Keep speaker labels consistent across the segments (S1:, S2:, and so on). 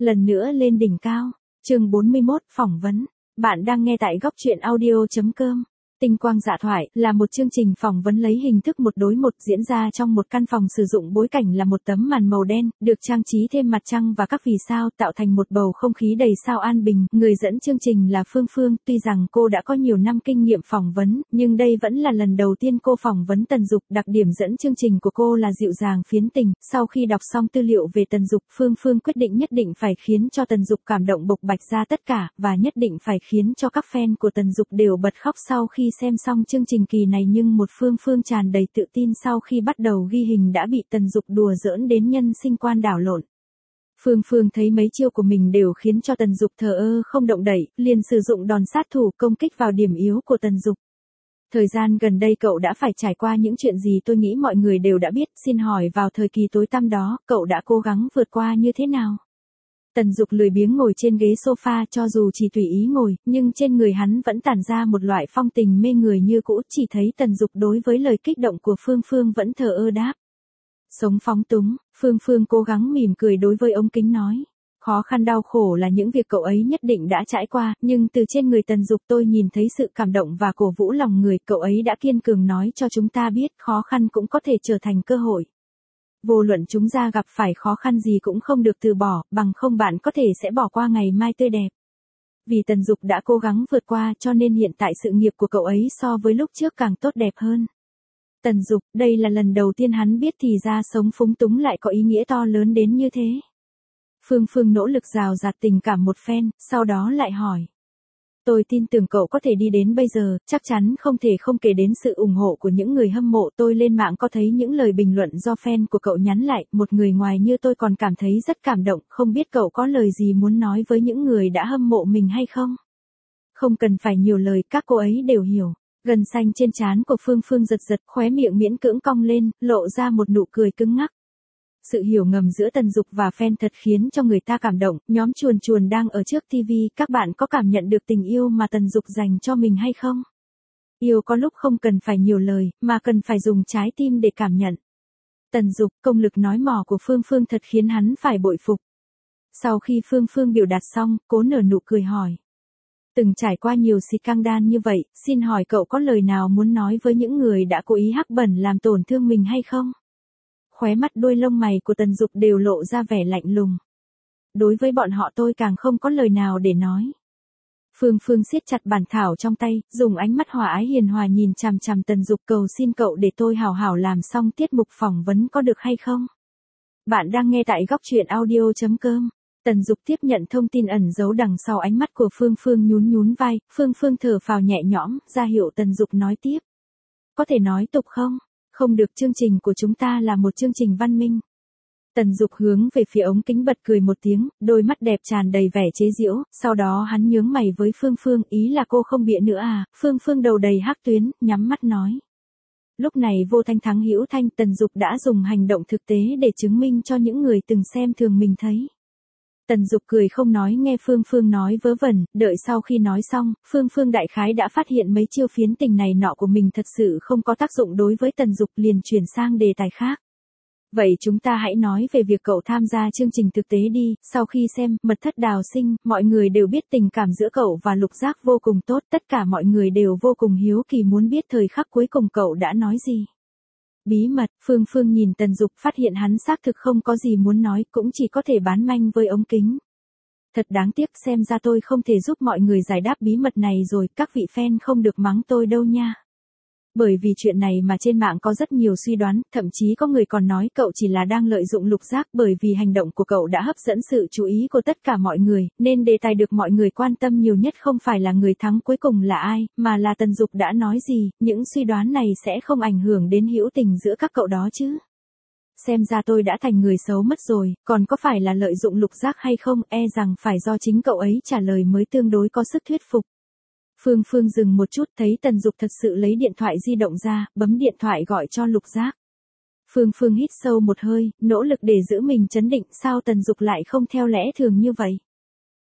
S1: lần nữa lên đỉnh cao. Chương 41, phỏng vấn. Bạn đang nghe tại góc truyện audio.com. Tinh quang dạ thoại là một chương trình phỏng vấn lấy hình thức một đối một diễn ra trong một căn phòng, sử dụng bối cảnh là một tấm màn màu đen, được trang trí thêm mặt trăng và các vì sao, tạo thành một bầu không khí đầy sao an bình. Người dẫn chương trình là Phương Phương, tuy rằng cô đã có nhiều năm kinh nghiệm phỏng vấn, nhưng đây vẫn là lần đầu tiên cô phỏng vấn Tần Dục. Đặc điểm dẫn chương trình của cô là dịu dàng phiến tình. Sau khi đọc xong tư liệu về Tần Dục, Phương Phương quyết định nhất định phải khiến cho Tần Dục cảm động bộc bạch ra tất cả, và nhất định phải khiến cho các fan của Tần Dục đều bật khóc sau khi xem xong chương trình kỳ này. Nhưng một Phương Phương tràn đầy tự tin sau khi bắt đầu ghi hình đã bị Tần Dục đùa giỡn đến nhân sinh quan đảo lộn. Phương Phương thấy mấy chiêu của mình đều khiến cho Tần Dục thờ ơ không động đậy, liền sử dụng đòn sát thủ công kích vào điểm yếu của Tần Dục. Thời gian gần đây cậu đã phải trải qua những chuyện gì tôi nghĩ mọi người đều đã biết, xin hỏi vào thời kỳ tối tăm đó, cậu đã cố gắng vượt qua như thế nào? Tần Dục lười biếng ngồi trên ghế sofa, cho dù chỉ tùy ý ngồi, nhưng trên người hắn vẫn tản ra một loại phong tình mê người như cũ. Chỉ thấy Tần Dục đối với lời kích động của Phương Phương vẫn thờ ơ đáp. Sống phóng túng, Phương Phương cố gắng mỉm cười đối với ống kính nói. Khó khăn đau khổ là những việc cậu ấy nhất định đã trải qua, nhưng từ trên người Tần Dục tôi nhìn thấy sự cảm động và cổ vũ lòng người. Cậu ấy đã kiên cường nói cho chúng ta biết khó khăn cũng có thể trở thành cơ hội. Vô luận chúng ta gặp phải khó khăn gì cũng không được từ bỏ, bằng không bạn có thể sẽ bỏ qua ngày mai tươi đẹp. Vì Tần Dục đã cố gắng vượt qua cho nên hiện tại sự nghiệp của cậu ấy so với lúc trước càng tốt đẹp hơn. Tần Dục, đây là lần đầu tiên hắn biết thì ra sống phúng túng lại có ý nghĩa to lớn đến như thế. Phương Phương nỗ lực rào rạt tình cảm một phen, sau đó lại hỏi. Tôi tin tưởng cậu có thể đi đến bây giờ, chắc chắn không thể không kể đến sự ủng hộ của những người hâm mộ. Tôi lên mạng có thấy những lời bình luận do fan của cậu nhắn lại, một người ngoài như tôi còn cảm thấy rất cảm động, không biết cậu có lời gì muốn nói với những người đã hâm mộ mình hay không? Không cần phải nhiều lời, các cô ấy đều hiểu. Gân xanh trên trán của Phương Phương giật giật, khóe miệng miễn cưỡng cong lên, lộ ra một nụ cười cứng ngắc. Sự hiểu ngầm giữa Tần Dục và fan thật khiến cho người ta cảm động. Nhóm chuồn chuồn đang ở trước TV, các bạn có cảm nhận được tình yêu mà Tần Dục dành cho mình hay không? Yêu có lúc không cần phải nhiều lời, mà cần phải dùng trái tim để cảm nhận. Tần Dục, công lực nói mỏ của Phương Phương thật khiến hắn phải bội phục. Sau khi Phương Phương biểu đạt xong, cố nở nụ cười hỏi. Từng trải qua nhiều scandal như vậy, xin hỏi cậu có lời nào muốn nói với những người đã cố ý hắc bẩn làm tổn thương mình hay không? Khóe mắt đuôi lông mày của Tần Dục đều lộ ra vẻ lạnh lùng. Đối với bọn họ tôi càng không có lời nào để nói. Phương Phương siết chặt bản thảo trong tay, dùng ánh mắt hòa ái hiền hòa nhìn chằm chằm Tần Dục, cầu xin cậu để tôi hảo hảo làm xong tiết mục phỏng vấn có được hay không? Bạn đang nghe tại góc truyện audio.com. Tần Dục tiếp nhận thông tin ẩn giấu đằng sau ánh mắt của Phương Phương, nhún nhún vai. Phương Phương thở phào nhẹ nhõm, ra hiệu Tần Dục nói tiếp. Có thể nói tục không? Không được, chương trình của chúng ta là một chương trình văn minh. Tần Dục hướng về phía ống kính bật cười một tiếng, đôi mắt đẹp tràn đầy vẻ chế giễu, sau đó hắn nhướng mày với Phương Phương, ý là cô không bịa nữa à? Phương Phương đầu đầy hắc tuyến, nhắm mắt nói. Lúc này vô thanh thắng hữu thanh, Tần Dục đã dùng hành động thực tế để chứng minh cho những người từng xem thường mình thấy. Tần Dục cười không nói, nghe Phương Phương nói vớ vẩn, đợi sau khi nói xong, Phương Phương đại khái đã phát hiện mấy chiêu phiến tình này nọ của mình thật sự không có tác dụng đối với Tần Dục, liền chuyển sang đề tài khác. Vậy chúng ta hãy nói về việc cậu tham gia chương trình thực tế đi. Sau khi xem Mật thất đào sinh, mọi người đều biết tình cảm giữa cậu và Lục Giác vô cùng tốt, tất cả mọi người đều vô cùng hiếu kỳ muốn biết thời khắc cuối cùng cậu đã nói gì. Bí mật. Phương Phương nhìn Tần Dục, phát hiện hắn xác thực không có gì muốn nói, cũng chỉ có thể bán manh với ống kính. Thật đáng tiếc, xem ra tôi không thể giúp mọi người giải đáp bí mật này rồi, các vị fan không được mắng tôi đâu nha. Bởi vì chuyện này mà trên mạng có rất nhiều suy đoán, thậm chí có người còn nói cậu chỉ là đang lợi dụng Lục Giác, bởi vì hành động của cậu đã hấp dẫn sự chú ý của tất cả mọi người, nên đề tài được mọi người quan tâm nhiều nhất không phải là người thắng cuối cùng là ai, mà là Tần Dục đã nói gì. Những suy đoán này sẽ không ảnh hưởng đến hữu tình giữa các cậu đó chứ. Xem ra tôi đã thành người xấu mất rồi, còn có phải là lợi dụng Lục Giác hay không, e rằng phải do chính cậu ấy trả lời mới tương đối có sức thuyết phục. Phương Phương dừng một chút, thấy Tần Dục thật sự lấy điện thoại di động ra, bấm điện thoại gọi cho Lục Giác. Phương Phương hít sâu một hơi, nỗ lực để giữ mình trấn định, sao Tần Dục lại không theo lẽ thường như vậy?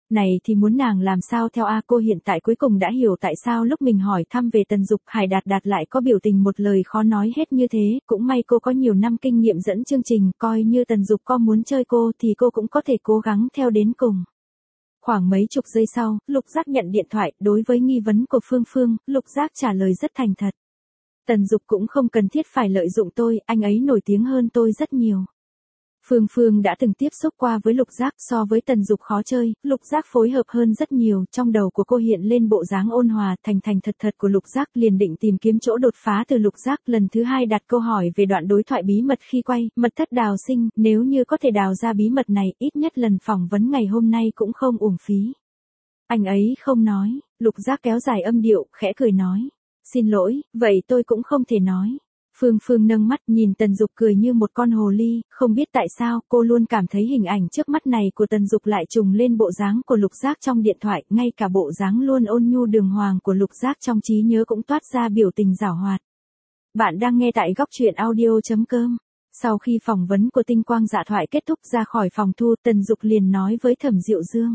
S1: Này thì muốn nàng làm sao theo a? Cô hiện tại cuối cùng đã hiểu tại sao lúc mình hỏi thăm về Tần Dục, Hải Đạt Đạt lại có biểu tình một lời khó nói hết như thế, cũng may cô có nhiều năm kinh nghiệm dẫn chương trình, coi như Tần Dục có muốn chơi cô thì cô cũng có thể cố gắng theo đến cùng. Khoảng mấy chục giây sau, Lục Giác nhận điện thoại, đối với nghi vấn của Phương Phương, Lục Giác trả lời rất thành thật. Tần Dục cũng không cần thiết phải lợi dụng tôi, anh ấy nổi tiếng hơn tôi rất nhiều. Phương Phương đã từng tiếp xúc qua với Lục Giác, so với Tần Dục khó chơi, Lục Giác phối hợp hơn rất nhiều, trong đầu của cô hiện lên bộ dáng ôn hòa, thành thành thật thật của Lục Giác, liền định tìm kiếm chỗ đột phá từ Lục Giác, lần thứ hai đặt câu hỏi về đoạn đối thoại bí mật khi quay, mật thất đào sinh, nếu như có thể đào ra bí mật này, ít nhất lần phỏng vấn ngày hôm nay cũng không uổng phí. Anh ấy không nói, Lục Giác kéo dài âm điệu, khẽ cười nói. Xin lỗi, vậy tôi cũng không thể nói. Phương Phương nâng mắt nhìn Tần Dục cười như một con hồ ly, không biết tại sao cô luôn cảm thấy hình ảnh trước mắt này của Tần Dục lại trùng lên bộ dáng của Lục Giác trong điện thoại, ngay cả bộ dáng luôn ôn nhu đường hoàng của Lục Giác trong trí nhớ cũng toát ra biểu tình giảo hoạt. Bạn đang nghe tại góc truyện audio.com. Sau khi phỏng vấn của Tinh Quang Dạ Thoại kết thúc ra khỏi phòng thu, Tần Dục liền nói với Thẩm Diệu Dương.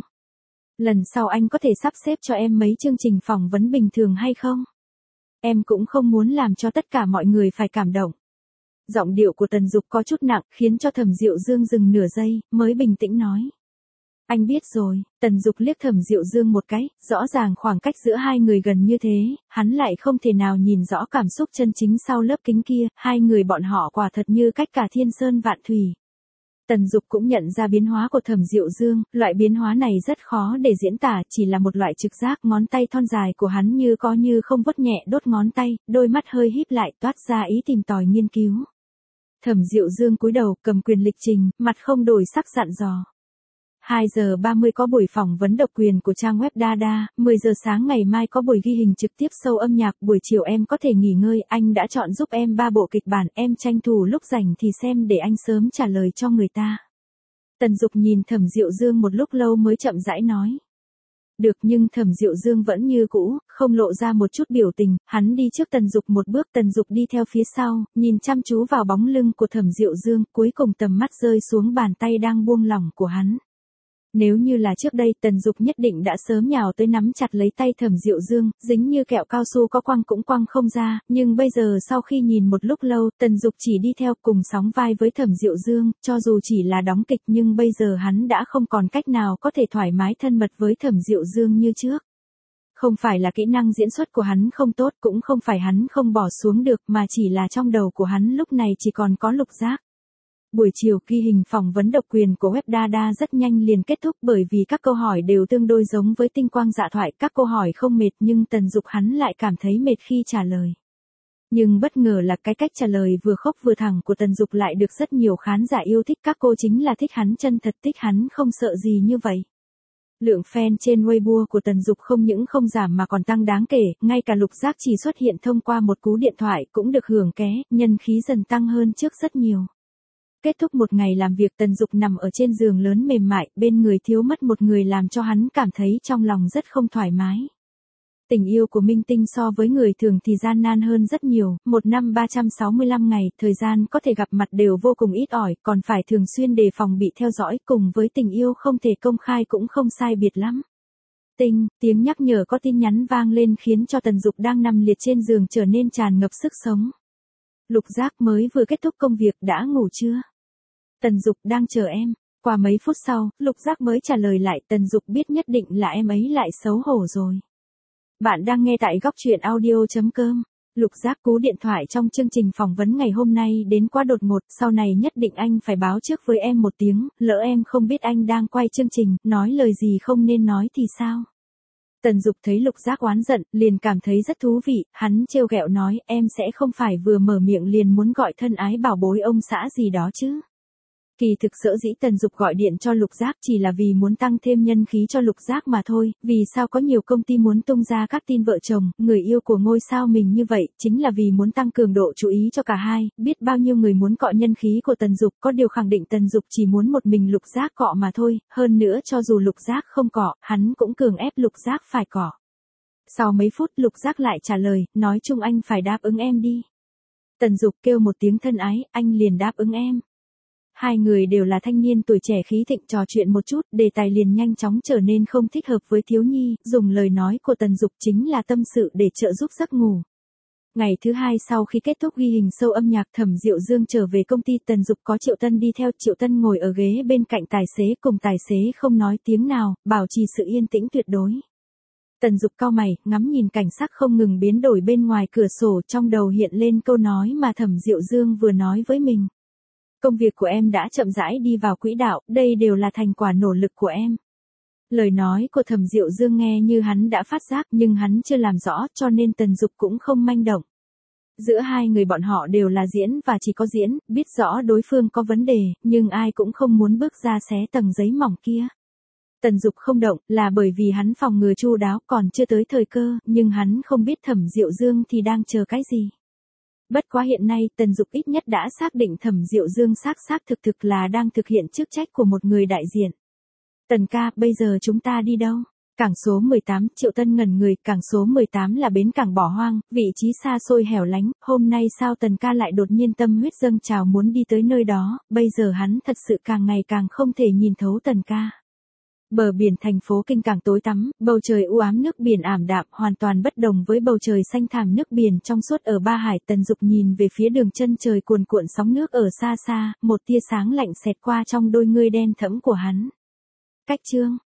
S1: Lần sau anh có thể sắp xếp cho em mấy chương trình phỏng vấn bình thường hay không? Em cũng không muốn làm cho tất cả mọi người phải cảm động. Giọng điệu của Tần Dục có chút nặng, khiến cho Thẩm Diệu Dương dừng nửa giây, mới bình tĩnh nói. Anh biết rồi. Tần Dục liếc Thẩm Diệu Dương một cái, rõ ràng khoảng cách giữa hai người gần như thế, hắn lại không thể nào nhìn rõ cảm xúc chân chính sau lớp kính kia, hai người bọn họ quả thật như cách cả thiên sơn vạn thủy. Tần Dục cũng nhận ra biến hóa của Thẩm Diệu Dương, loại biến hóa này rất khó để diễn tả, chỉ là một loại trực giác, ngón tay thon dài của hắn như có như không vuốt nhẹ đốt ngón tay, đôi mắt hơi híp lại toát ra ý tìm tòi nghiên cứu. Thẩm Diệu Dương cúi đầu, cầm quyền lịch trình, mặt không đổi sắc dặn dò. 2 giờ 30 có buổi phỏng vấn độc quyền của trang web Dada, 10 giờ sáng ngày mai có buổi ghi hình trực tiếp show âm nhạc, buổi chiều em có thể nghỉ ngơi, anh đã chọn giúp em 3 bộ kịch bản, em tranh thủ lúc rảnh thì xem để anh sớm trả lời cho người ta. Tần Dục nhìn Thẩm Diệu Dương một lúc lâu mới chậm rãi nói. Được, nhưng Thẩm Diệu Dương vẫn như cũ, không lộ ra một chút biểu tình, hắn đi trước Tần Dục một bước, Tần Dục đi theo phía sau, nhìn chăm chú vào bóng lưng của Thẩm Diệu Dương, cuối cùng tầm mắt rơi xuống bàn tay đang buông lỏng của hắn. Nếu như là trước đây, Tần Dục nhất định đã sớm nhào tới nắm chặt lấy tay Thẩm Diệu Dương, dính như kẹo cao su có quăng cũng quăng không ra, nhưng bây giờ sau khi nhìn một lúc lâu, Tần Dục chỉ đi theo cùng sóng vai với Thẩm Diệu Dương, cho dù chỉ là đóng kịch nhưng bây giờ hắn đã không còn cách nào có thể thoải mái thân mật với Thẩm Diệu Dương như trước. Không phải là kỹ năng diễn xuất của hắn không tốt, cũng không phải hắn không bỏ xuống được, mà chỉ là trong đầu của hắn lúc này chỉ còn có Lục Giác. Buổi chiều ghi hình phỏng vấn độc quyền của web Dada rất nhanh liền kết thúc bởi vì các câu hỏi đều tương đối giống với Tinh Quang Dạ Thoại, các câu hỏi không mệt nhưng Tần Dục hắn lại cảm thấy mệt khi trả lời. Nhưng bất ngờ là cái cách trả lời vừa khốc vừa thẳng của Tần Dục lại được rất nhiều khán giả yêu thích, các cô chính là thích hắn chân thật, thích hắn không sợ gì như vậy. Lượng fan trên Weibo của Tần Dục không những không giảm mà còn tăng đáng kể, ngay cả Lục Giác chỉ xuất hiện thông qua một cú điện thoại cũng được hưởng ké, nhân khí dần tăng hơn trước rất nhiều. Kết thúc một ngày làm việc, Tần Dục nằm ở trên giường lớn mềm mại, bên người thiếu mất một người làm cho hắn cảm thấy trong lòng rất không thoải mái. Tình yêu của minh tinh so với người thường thì gian nan hơn rất nhiều, một năm 365 ngày, thời gian có thể gặp mặt đều vô cùng ít ỏi, còn phải thường xuyên đề phòng bị theo dõi, cùng với tình yêu không thể công khai cũng không sai biệt lắm. Tiếng nhắc nhở có tin nhắn vang lên khiến cho Tần Dục đang nằm liệt trên giường trở nên tràn ngập sức sống. Lục Giác mới vừa kết thúc công việc, đã ngủ chưa? Tần Dục đang chờ em. Qua mấy phút sau, Lục Giác mới trả lời lại, Tần Dục biết nhất định là em ấy lại xấu hổ rồi. Bạn đang nghe tại góc truyện audio.com. Lục Giác cú điện thoại trong chương trình phỏng vấn ngày hôm nay đến quá đột ngột, sau này nhất định anh phải báo trước với em một tiếng, lỡ em không biết anh đang quay chương trình, nói lời gì không nên nói thì sao? Tần Dục thấy Lục Giác oán giận, liền cảm thấy rất thú vị, hắn trêu ghẹo nói, em sẽ không phải vừa mở miệng liền muốn gọi thân ái bảo bối ông xã gì đó chứ? Kỳ thực sở dĩ Tần Dục gọi điện cho Lục Giác chỉ là vì muốn tăng thêm nhân khí cho Lục Giác mà thôi, vì sao có nhiều công ty muốn tung ra các tin vợ chồng, người yêu của ngôi sao mình như vậy, chính là vì muốn tăng cường độ chú ý cho cả hai, biết bao nhiêu người muốn cọ nhân khí của Tần Dục, có điều khẳng định Tần Dục chỉ muốn một mình Lục Giác cọ mà thôi, hơn nữa cho dù Lục Giác không cọ, hắn cũng cường ép Lục Giác phải cọ. Sau mấy phút Lục Giác lại trả lời, nói chung anh phải đáp ứng em đi. Tần Dục kêu một tiếng thân ái, anh liền đáp ứng em. Hai người đều là thanh niên tuổi trẻ khí thịnh, trò chuyện một chút, đề tài liền nhanh chóng trở nên không thích hợp với Thiếu Nhi, dùng lời nói của Tần Dục chính là tâm sự để trợ giúp giấc ngủ. Ngày thứ hai sau khi kết thúc ghi hình show âm nhạc, Thẩm Diệu Dương trở về công ty, Tần Dục có Triệu Tân đi theo, Triệu Tân ngồi ở ghế bên cạnh tài xế, cùng tài xế không nói tiếng nào, bảo trì sự yên tĩnh tuyệt đối. Tần Dục cau mày, ngắm nhìn cảnh sắc không ngừng biến đổi bên ngoài cửa sổ, trong đầu hiện lên câu nói mà Thẩm Diệu Dương vừa nói với mình. Công việc của em đã chậm rãi đi vào quỹ đạo, đây đều là thành quả nỗ lực của em. Lời nói của Thẩm Diệu Dương nghe như hắn đã phát giác, nhưng hắn chưa làm rõ, cho nên Tần Dục cũng không manh động. Giữa hai người bọn họ đều là diễn và chỉ có diễn, biết rõ đối phương có vấn đề, nhưng ai cũng không muốn bước ra xé tầng giấy mỏng kia. Tần Dục không động, là bởi vì hắn phòng ngừa chu đáo, còn chưa tới thời cơ, nhưng hắn không biết Thẩm Diệu Dương thì đang chờ cái gì. Bất quá hiện nay, Tần Dục ít nhất đã xác định Thẩm Diệu Dương xác thực là đang thực hiện chức trách của một người đại diện. Tần ca, bây giờ chúng ta đi đâu? Cảng số 18, Triệu Tân ngẩn người, cảng số 18 là bến cảng bỏ hoang, vị trí xa xôi hẻo lánh, hôm nay sao Tần ca lại đột nhiên tâm huyết dâng trào muốn đi tới nơi đó, bây giờ hắn thật sự càng ngày càng không thể nhìn thấu Tần ca. Bờ biển thành phố Kinh Cảng tối tăm, bầu trời u ám, nước biển ảm đạm, hoàn toàn bất đồng với bầu trời xanh thẳm nước biển trong suốt ở Ba Hải. Tần Dục nhìn về phía đường chân trời cuồn cuộn sóng nước ở xa xa, một tia sáng lạnh xẹt qua trong đôi ngươi đen thẫm của hắn. Cách chương